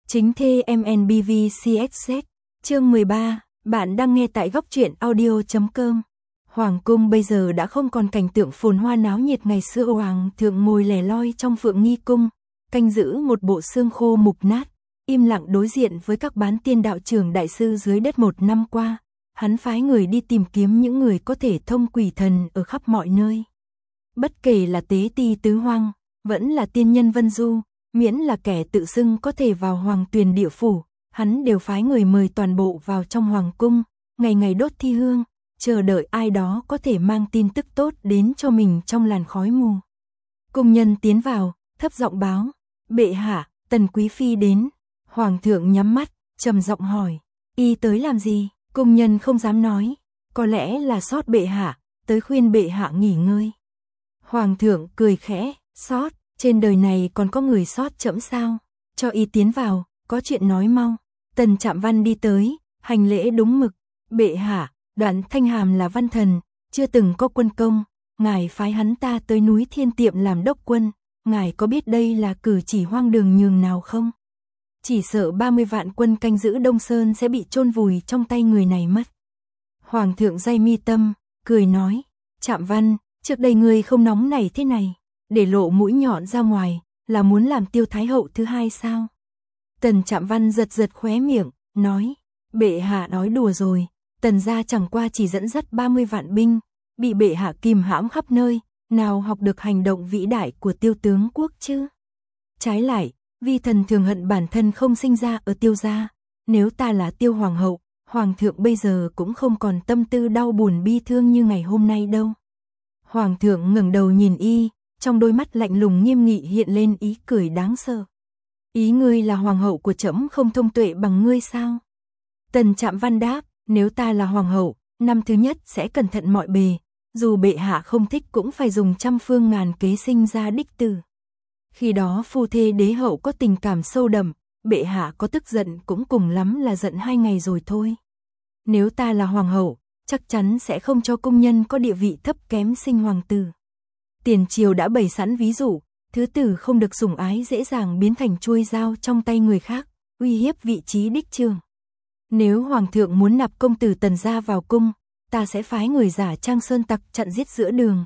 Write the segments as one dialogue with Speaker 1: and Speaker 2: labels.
Speaker 1: Chính thê MNBV CXZ, chương 13, bạn đang nghe tại góc truyện audio.com. Hoàng cung bây giờ đã không còn cảnh tượng phồn hoa náo nhiệt ngày xưa. Hoàng thượng ngồi lẻ loi trong Phượng Nghi cung, canh giữ một bộ xương khô mục nát, im lặng đối diện với các bán tiên đạo trưởng đại sư dưới đất. Một năm qua, hắn phái người đi tìm kiếm những người có thể thông quỷ thần ở khắp mọi nơi. Bất kể là tế ti tứ hoang, vẫn là tiên nhân vân du, miễn là kẻ tự xưng có thể vào Hoàng Tuyền địa phủ, hắn đều phái người mời toàn bộ vào trong hoàng cung, ngày ngày đốt thi hương, chờ đợi ai đó có thể mang tin tức tốt đến cho mình trong làn khói mù. Cung nhân tiến vào, thấp giọng báo, bệ hạ, Tần quý phi đến. Hoàng thượng nhắm mắt, trầm giọng hỏi, y tới làm gì? Cung nhân không dám nói, có lẽ là sót bệ hạ, tới khuyên bệ hạ nghỉ ngơi. Hoàng thượng cười khẽ, sót, trên đời này còn có người sót trẫm sao? Cho y tiến vào, có chuyện nói mau. Tần Trạm Văn đi tới, hành lễ đúng mực, bệ hạ, Đoạn Thanh Hàm là văn thần, chưa từng có quân công, ngài phái hắn ta tới núi Thiên Tiệm làm đốc quân, ngài có biết đây là cử chỉ hoang đường nhường nào không? Chỉ sợ 30 vạn quân canh giữ Đông Sơn sẽ bị chôn vùi trong tay người này mất. Hoàng thượng day mi tâm, cười nói, Trạm Văn, trước đây ngươi không nóng nảy thế này, để lộ mũi nhọn ra ngoài, là muốn làm Tiêu Thái hậu thứ hai sao? Tần Trạm Văn giật giật khóe miệng, nói, bệ hạ nói đùa rồi, Tần gia chẳng qua chỉ dẫn dắt 30 vạn binh, bị bệ hạ kìm hãm khắp nơi, nào học được hành động vĩ đại của Tiêu tướng quốc chứ? Trái lại, vi thần thường hận bản thân không sinh ra ở Tiêu gia, nếu ta là Tiêu hoàng hậu, hoàng thượng bây giờ cũng không còn tâm tư đau buồn bi thương như ngày hôm nay đâu. Hoàng thượng ngẩng đầu nhìn y, trong đôi mắt lạnh lùng nghiêm nghị hiện lên ý cười đáng sợ. Ý ngươi là hoàng hậu của trẫm không thông tuệ bằng ngươi sao? Tần Trạm Văn đáp, nếu ta là hoàng hậu, năm thứ nhất sẽ cẩn thận mọi bề, dù bệ hạ không thích cũng phải dùng trăm phương ngàn kế sinh ra đích tử. Khi đó phu thê đế hậu có tình cảm sâu đậm, bệ hạ có tức giận cũng cùng lắm là giận 2 ngày rồi thôi. Nếu ta là hoàng hậu, chắc chắn sẽ không cho công nhân có địa vị thấp kém sinh hoàng tử. Tiền triều đã bày sẵn ví dụ, thứ tử không được sủng ái dễ dàng biến thành chuôi dao trong tay người khác, uy hiếp vị trí đích trường. Nếu hoàng thượng muốn nạp công tử Tần gia vào cung, ta sẽ phái người giả trang sơn tặc chặn giết giữa đường,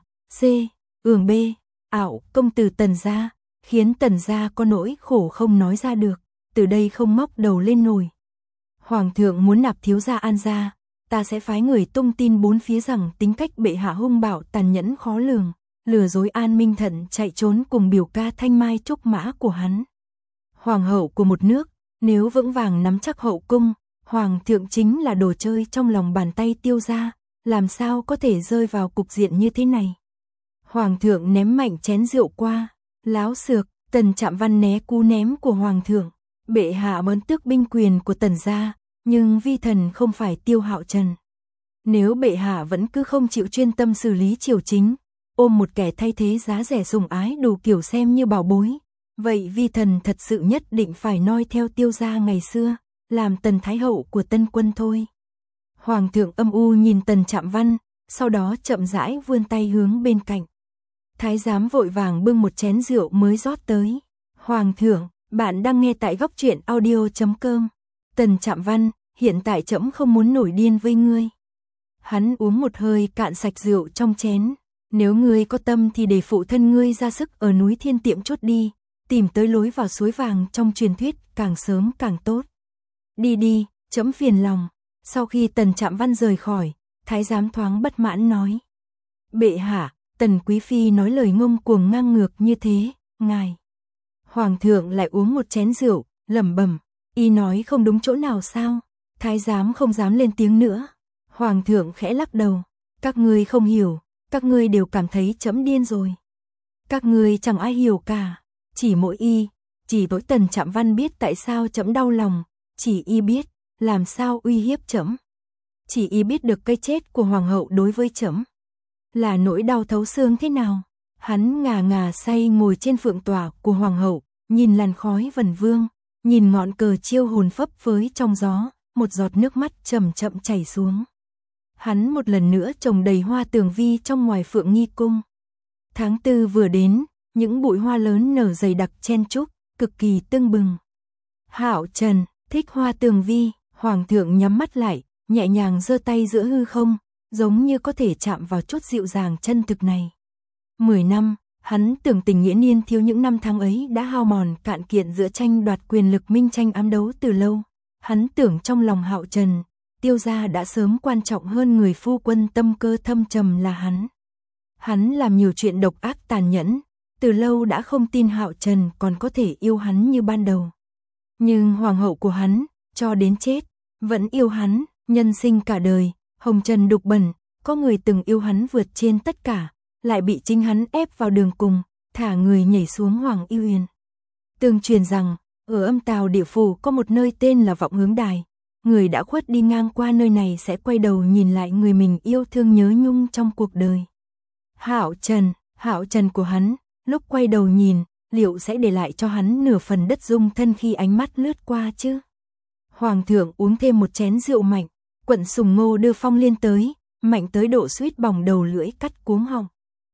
Speaker 1: B, ảo công tử Tần gia, khiến Tần gia có nỗi khổ không nói ra được, từ đây không móc đầu lên nổi. Hoàng thượng muốn nạp thiếu gia An gia, ta sẽ phái người tung tin bốn phía rằng tính cách bệ hạ hung bạo tàn nhẫn khó lường, lừa dối An Minh Thận chạy trốn cùng biểu ca thanh mai trúc mã của hắn. Hoàng hậu của một nước, nếu vững vàng nắm chắc hậu cung, hoàng thượng chính là đồ chơi trong lòng bàn tay Tiêu gia, làm sao có thể rơi vào cục diện như thế này. Hoàng thượng ném mạnh chén rượu qua, láo xược, Tần Trạm Văn né cú ném của hoàng thượng, bệ hạ muốn tước binh quyền của Tần gia, nhưng vi thần không phải Tiêu Hạo Trần. Nếu bệ hạ vẫn cứ không chịu chuyên tâm xử lý triều chính, ôm một kẻ thay thế giá rẻ sủng ái đủ kiểu xem như bảo bối, vậy vi thần thật sự nhất định phải noi theo Tiêu gia ngày xưa, làm Tần Thái hậu của Tân Quân thôi. Hoàng thượng âm u nhìn Tần Trạm Văn, sau đó chậm rãi vươn tay hướng bên cạnh. Thái giám vội vàng bưng một chén rượu mới rót tới. Hoàng thượng, bạn đang nghe tại góc truyện audio.com. Tần Trạm Văn, hiện tại trẫm không muốn nổi điên với ngươi. Hắn uống một hơi cạn sạch rượu trong chén. Nếu ngươi có tâm thì để phụ thân ngươi ra sức ở núi Thiên Tiệm chốt đi, tìm tới lối vào suối vàng trong truyền thuyết, càng sớm càng tốt. Đi đi, trẫm phiền lòng. Sau khi Tần Trạm Văn rời khỏi, thái giám thoáng bất mãn nói, bệ hạ, Tần quý phi nói lời ngông cuồng ngang ngược như thế, ngài. Hoàng thượng lại uống một chén rượu, lẩm bẩm, y nói không đúng chỗ nào sao? Thái giám không dám lên tiếng nữa. Hoàng thượng khẽ lắc đầu, các ngươi không hiểu, các ngươi đều cảm thấy trẫm điên rồi. Các ngươi chẳng ai hiểu cả, chỉ mỗi Tần Trạm Văn biết tại sao trẫm đau lòng, chỉ y biết làm sao uy hiếp trẫm. Chỉ y biết được cái chết của hoàng hậu đối với trẫm là nỗi đau thấu xương thế nào. Hắn ngà ngà say ngồi trên phượng tọa của hoàng hậu, nhìn làn khói vần vương, nhìn ngọn cờ chiêu hồn phấp phới trong gió, một giọt nước mắt chậm chậm chảy xuống. Hắn một lần nữa trồng đầy hoa tường vi trong ngoài Phượng Nghi cung. Tháng 4 vừa đến, những bụi hoa lớn nở dày đặc chen chúc, cực kỳ tưng bừng. Hạo Trần, Thích Hoa Tường Vi. Hoàng thượng nhắm mắt lại, nhẹ nhàng giơ tay giữa hư không, giống như có thể chạm vào chút dịu dàng chân thực này. 10 năm, hắn tưởng tình nghĩa niên thiếu những năm tháng ấy đã hao mòn cạn kiện giữa tranh đoạt quyền lực minh tranh ám đấu từ lâu. Hắn tưởng trong lòng Hạo Trần, Tiêu gia đã sớm quan trọng hơn người phu quân tâm cơ thâm trầm là hắn. Hắn làm nhiều chuyện độc ác tàn nhẫn, từ lâu đã không tin Hạo Trần còn có thể yêu hắn như ban đầu. Nhưng hoàng hậu của hắn, cho đến chết, vẫn yêu hắn, nhân sinh cả đời, hồng trần đục bẩn, có người từng yêu hắn vượt trên tất cả, lại bị chính hắn ép vào đường cùng, thả người nhảy xuống Hoàng Y Uyển. Tương truyền rằng, ở Âm Tào địa phủ có một nơi tên là Vọng Hướng Đài, người đã khuất đi ngang qua nơi này sẽ quay đầu nhìn lại người mình yêu thương nhớ nhung trong cuộc đời. Hạo Trần của hắn, lúc quay đầu nhìn, liệu sẽ để lại cho hắn nửa phần đất dung thân khi ánh mắt lướt qua chứ? Hoàng thượng uống thêm một chén rượu mạnh, Quận Sùng Ngô đưa phong liên tới, mạnh tới độ suýt bỏng đầu lưỡi cắt cuống họng.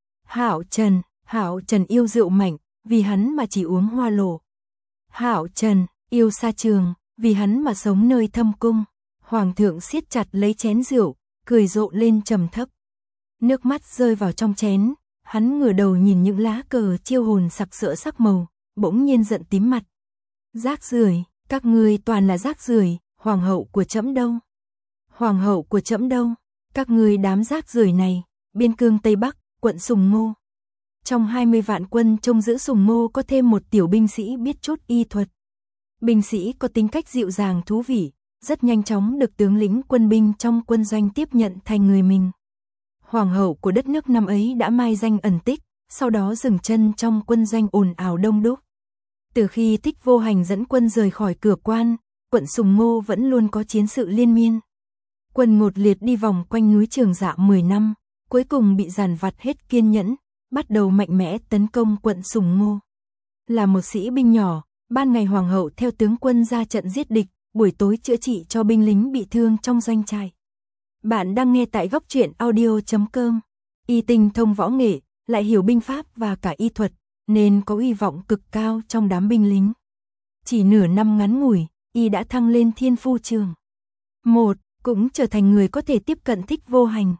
Speaker 1: Hạo Trần yêu rượu mạnh, vì hắn mà chỉ uống hoa lổ. Hạo Trần yêu xa trường, vì hắn mà sống nơi thâm cung. Hoàng thượng siết chặt lấy chén rượu, cười rộ lên trầm thấp. Nước mắt rơi vào trong chén, hắn ngửa đầu nhìn những lá cờ chiêu hồn sặc sỡ sắc màu, bỗng nhiên giận tím mặt. Rác rưởi, các ngươi toàn là rác rưởi, hoàng hậu của trẫm đâu? Hoàng hậu của trẫm đâu? Các ngươi đám rác rưởi này, biên cương Tây Bắc, quận Sùng Ngô. Trong 20 vạn quân trông giữ Sùng Ngô có thêm một tiểu binh sĩ biết chút y thuật. Binh sĩ có tính cách dịu dàng thú vị, rất nhanh chóng được tướng lĩnh quân binh trong quân doanh tiếp nhận thành người mình. Hoàng hậu của đất nước năm ấy đã mai danh ẩn tích, sau đó dừng chân trong quân doanh ồn ào đông đúc. Từ khi Thích Vô Hành dẫn quân rời khỏi cửa quan, quận Sùng Ngô vẫn luôn có chiến sự liên miên. Quân Ngột Liệt đi vòng quanh núi Trường Dạ 10 năm, cuối cùng bị dàn vặt hết kiên nhẫn, bắt đầu mạnh mẽ tấn công quận Sùng Ngô. Là một sĩ binh nhỏ, ban ngày hoàng hậu theo tướng quân ra trận giết địch, buổi tối chữa trị cho binh lính bị thương trong doanh trại. Bạn đang nghe tại góc truyện audio.com. Y tinh thông võ nghệ, lại hiểu binh pháp và cả y thuật, nên có uy vọng cực cao trong đám binh lính. Chỉ nửa năm ngắn ngủi, y đã thăng lên thiên phu trường. Cũng trở thành người có thể tiếp cận Thích Vô Hành.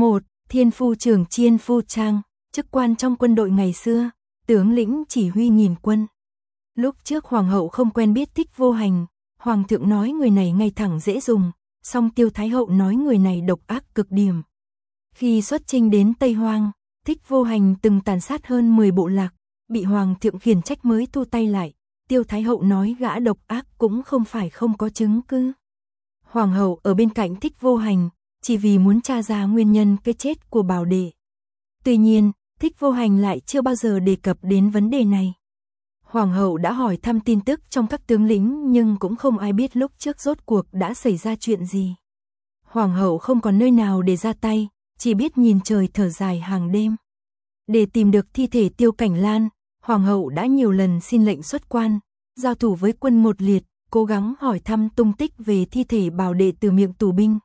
Speaker 1: Thiên phu trường Chiên Phu Trang, chức quan trong quân đội ngày xưa, tướng lĩnh chỉ huy nghìn quân. Lúc trước hoàng hậu không quen biết Thích Vô Hành, hoàng thượng nói người này ngay thẳng dễ dùng, song Tiêu Thái hậu nói người này độc ác cực điểm. Khi xuất chinh đến Tây Hoang, Thích Vô Hành từng tàn sát hơn 10 bộ lạc, bị hoàng thượng khiển trách mới thu tay lại. Tiêu Thái hậu nói gã độc ác cũng không phải không có chứng cứ. Hoàng hậu ở bên cạnh Thích Vô Hành, chỉ vì muốn tra ra nguyên nhân cái chết của Bảo Đệ. Tuy nhiên, Thích Vô Hành lại chưa bao giờ đề cập đến vấn đề này. Hoàng hậu đã hỏi thăm tin tức trong các tướng lĩnh nhưng cũng không ai biết lúc trước rốt cuộc đã xảy ra chuyện gì. Hoàng hậu không còn nơi nào để ra tay, chỉ biết nhìn trời thở dài hàng đêm. Để tìm được thi thể Tiêu Cảnh Lan, hoàng hậu đã nhiều lần xin lệnh xuất quan, giao thủ với quân Ngột Liệt, cố gắng hỏi thăm tung tích về thi thể Bảo Đệ từ miệng tù binh.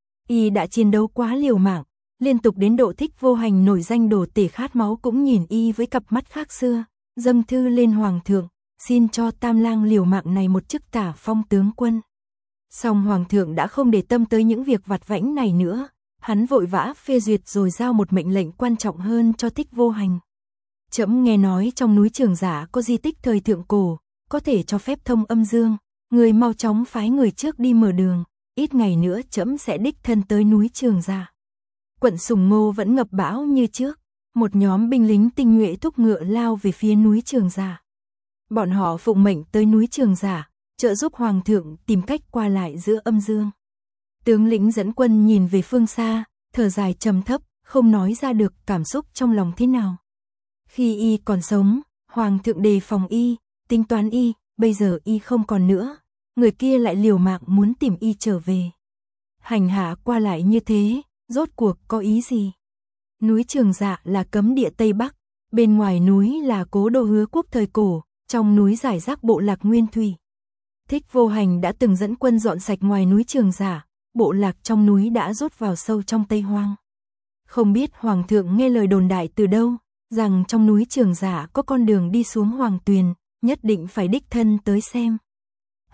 Speaker 1: Y đã chiến đấu quá liều mạng, liên tục đến độ Thích Vô Hành nổi danh đồ tể khát máu cũng nhìn y với cặp mắt khác xưa, dâng thư lên hoàng thượng, xin cho Tam Lang liều mạng này một chức tả phong tướng quân. Song hoàng thượng đã không để tâm tới những việc vặt vãnh này nữa, hắn vội vã phê duyệt rồi giao một mệnh lệnh quan trọng hơn cho Thích Vô Hành. Trẫm nghe nói trong núi Trường Giả có di tích thời thượng cổ, có thể cho phép thông âm dương, người mau chóng phái người trước đi mở đường, ít ngày nữa trẫm sẽ đích thân tới núi Trường Giả. Quận Sùng Ngô vẫn ngập bão như trước, một nhóm binh lính tinh nhuệ thúc ngựa lao về phía núi Trường Giả. Bọn họ phụng mệnh tới núi Trường Giả, trợ giúp hoàng thượng tìm cách qua lại giữa âm dương. Tướng lĩnh dẫn quân nhìn về phương xa, thở dài trầm thấp, không nói ra được cảm xúc trong lòng thế nào. Khi y còn sống, hoàng thượng đề phòng y, tính toán y, bây giờ y không còn nữa, người kia lại liều mạng muốn tìm y trở về. Hành hạ qua lại như thế, rốt cuộc có ý gì? Núi Trường Dạ là cấm địa Tây Bắc, bên ngoài núi là cố đô Hứa Quốc thời cổ, trong núi rải rác bộ lạc nguyên thủy. Thích Vô Hành đã từng dẫn quân dọn sạch ngoài núi Trường Giả, bộ lạc trong núi đã rút vào sâu trong Tây Hoang. Không biết hoàng thượng nghe lời đồn đại từ đâu, rằng trong núi Trường Giả có con đường đi xuống Hoàng Tuyền, nhất định phải đích thân tới xem.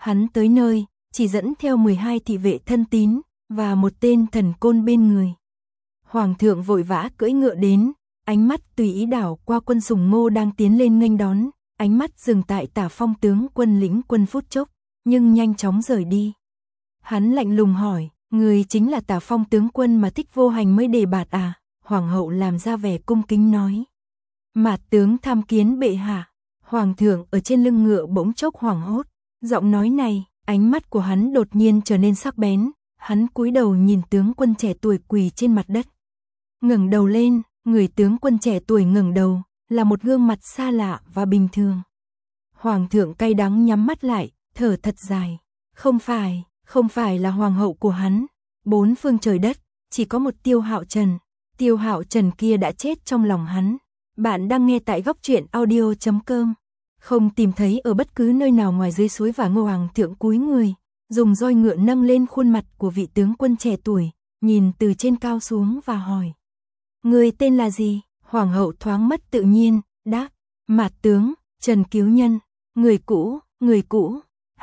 Speaker 1: Hắn tới nơi, chỉ dẫn theo 12 thị vệ thân tín, và một tên thần côn bên người. Hoàng thượng vội vã cưỡi ngựa đến, ánh mắt tùy ý đảo qua quân Sùng Ngô đang tiến lên nghênh đón, ánh mắt dừng tại Tả Phong tướng quân lĩnh quân phút chốc, nhưng nhanh chóng rời đi. Hắn lạnh lùng hỏi, người chính là Tả Phong tướng quân mà Thích Vô Hành mới đề bạt à? Hoàng hậu làm ra vẻ cung kính nói. Mạt tướng tham kiến bệ hạ. Hoàng thượng ở trên lưng ngựa bỗng chốc hoảng hốt, giọng nói này, ánh mắt của hắn đột nhiên trở nên sắc bén, hắn cúi đầu nhìn tướng quân trẻ tuổi quỳ trên mặt đất. Ngẩng đầu lên, người tướng quân trẻ tuổi ngẩng đầu, là một gương mặt xa lạ và bình thường. Hoàng thượng cay đắng nhắm mắt lại, thở thật dài. Không phải là hoàng hậu của hắn. Bốn phương trời đất, chỉ có một Tiêu Hạo Trần. Tiêu Hạo Trần kia đã chết trong lòng hắn. Bạn đang nghe tại góc truyện audio.com. Không tìm thấy ở bất cứ nơi nào ngoài dưới suối và Ngô Hoàng thượng cúi người, dùng roi ngựa nâng lên khuôn mặt của vị tướng quân trẻ tuổi, nhìn từ trên cao xuống và hỏi. Người tên là gì? Hoàng hậu thoáng mất tự nhiên, đáp, Mạt tướng, Trần Cứu Nhân, người cũ.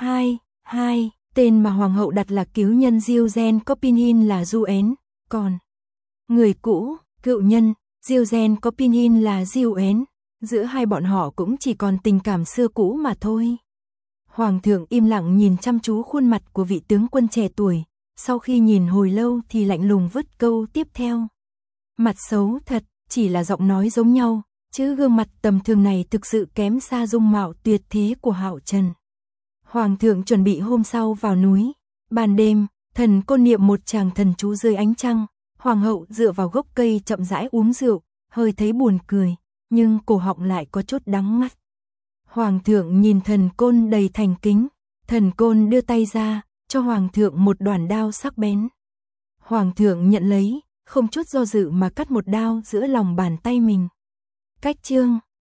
Speaker 1: Hai, tên mà hoàng hậu đặt là Cứu Nhân Diêu Gen Copinin là Du Én, còn người cũ, cựu nhân, Diêu Gen Copinin là Diêu Én. Giữa hai bọn họ cũng chỉ còn tình cảm xưa cũ mà thôi. Hoàng thượng im lặng nhìn chăm chú khuôn mặt của vị tướng quân trẻ tuổi, sau khi nhìn hồi lâu thì lạnh lùng vứt câu tiếp theo. Mặt xấu thật, chỉ là giọng nói giống nhau, chứ gương mặt tầm thường này thực sự kém xa dung mạo tuyệt thế của Hạo Trần. Hoàng thượng chuẩn bị hôm sau vào núi. Ban đêm, thần côn niệm một tràng thần chú dưới ánh trăng, hoàng hậu dựa vào gốc cây chậm rãi uống rượu, hơi thấy buồn cười, nhưng cổ họng lại có chút đắng ngắt. Hoàng thượng nhìn thần côn đầy thành kính, thần côn đưa tay ra, cho hoàng thượng một đoản đao sắc bén. Hoàng thượng nhận lấy, không chút do dự mà cắt một đao giữa lòng bàn tay mình. Cách chương